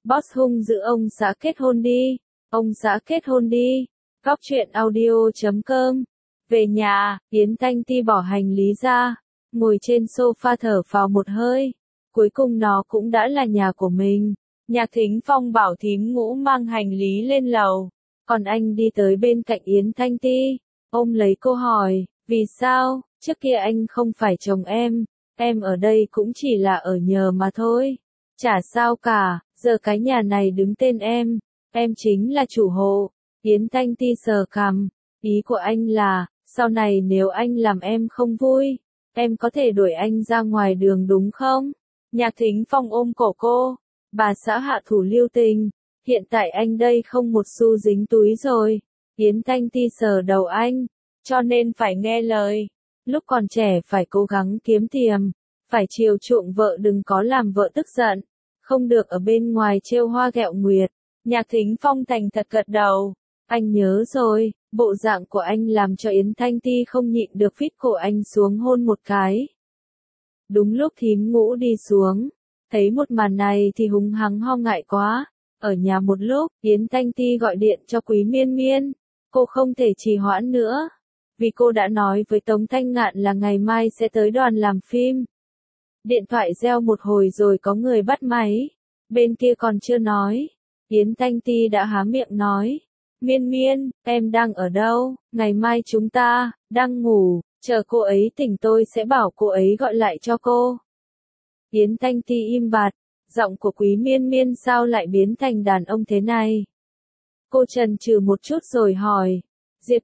Boss hung dữ ông xã kết hôn đi. Ông xã kết hôn đi. Góc truyện audio.com. Về nhà, Yến Thanh Ti bỏ hành lý ra, ngồi trên sofa thở phào một hơi. Cuối cùng nó cũng đã là nhà của mình. Nhạc Thính Phong bảo thím Ngũ mang hành lý lên lầu. Còn anh đi tới bên cạnh Yến Thanh Ti, ôm lấy cô hỏi, vì sao, trước kia anh không phải chồng em ở đây cũng chỉ là ở nhờ mà thôi. Chả sao cả, giờ cái nhà này đứng tên em chính là chủ hộ. Yến Thanh Ti sờ cằm, ý của anh là, sau này nếu anh làm em không vui, em có thể đuổi anh ra ngoài đường đúng không? Nhạc Thính Phong ôm cổ cô, bà xã hạ thủ lưu tình, hiện tại anh đây không một xu dính túi rồi. Yến Thanh Ti sờ đầu anh, cho nên phải nghe lời. Lúc còn trẻ phải cố gắng kiếm tiền, phải chiều chuộng vợ, đừng có làm vợ tức giận, không được ở bên ngoài trêu hoa ghẹo nguyệt. Nhạc Thính Phong thành thật gật đầu, anh nhớ rồi. Bộ dạng của anh làm cho Yến Thanh Ti không nhịn được phít cổ anh xuống hôn một cái. Đúng lúc thím Ngũ đi xuống, thấy một màn này thì húng hắng ho ngại quá. Ở nhà một lúc, Yến Thanh Ti gọi điện cho Quý Miên Miên. Cô không thể trì hoãn nữa, vì cô đã nói với Tống Thanh Ngạn là ngày mai sẽ tới đoàn làm phim. Điện thoại reo một hồi rồi có người bắt máy. Bên kia còn chưa nói, Yến Thanh Ti đã há miệng nói. Miên Miên, em đang ở đâu? Ngày mai chúng ta đang ngủ, chờ cô ấy tỉnh tôi sẽ bảo cô ấy gọi lại cho cô. Yến Thanh Ti im bặt, giọng của Quý Miên Miên sao lại biến thành đàn ông thế này? Cô chần chừ một chút rồi hỏi. Diệp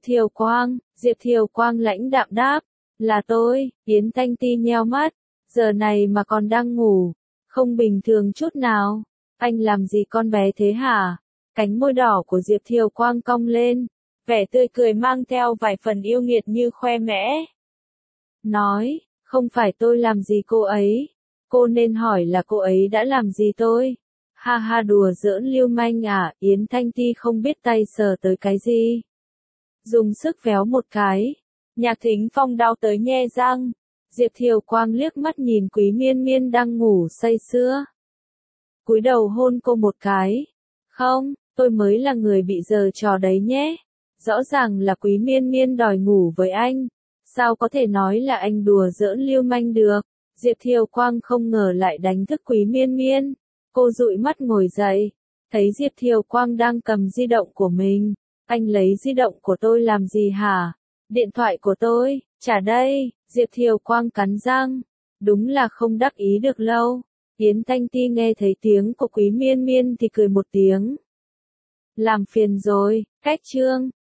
Thiều Quang lãnh đạm đáp, là tôi. Yến Thanh Ti nheo mắt, giờ này mà còn đang ngủ, không bình thường chút nào. Anh làm gì con bé thế hả? Cánh môi đỏ của Diệp Thiều Quang cong lên, vẻ tươi cười mang theo vài phần yêu nghiệt như khoe mẽ. Nói, không phải tôi làm gì cô ấy, cô nên hỏi là cô ấy đã làm gì tôi. Ha ha, đùa giỡn lưu manh à? Yến Thanh Ti không biết tay sờ tới cái gì, dùng sức véo một cái. Nhạc Thính Phong đau tới nhe răng. Diệp Thiều Quang liếc mắt nhìn Quý Miên Miên đang ngủ say sưa, cúi đầu hôn cô một cái. Không, tôi mới là người bị giở trò đấy nhé. Rõ ràng là Quý Miên Miên đòi ngủ với anh, sao có thể nói là anh đùa giỡn lưu manh được. Diệp Thiều Quang không ngờ lại đánh thức Quý Miên Miên. Cô dụi mắt ngồi dậy, thấy Diệp Thiều Quang đang cầm di động của mình. Anh lấy di động của tôi làm gì hả? Điện thoại của tôi, trả đây. Diệp Thiều Quang cắn răng, đúng là không đắc ý được lâu. Yến Thanh Ti nghe thấy tiếng của Quý Miên Miên thì cười một tiếng. Làm phiền rồi, cách chương.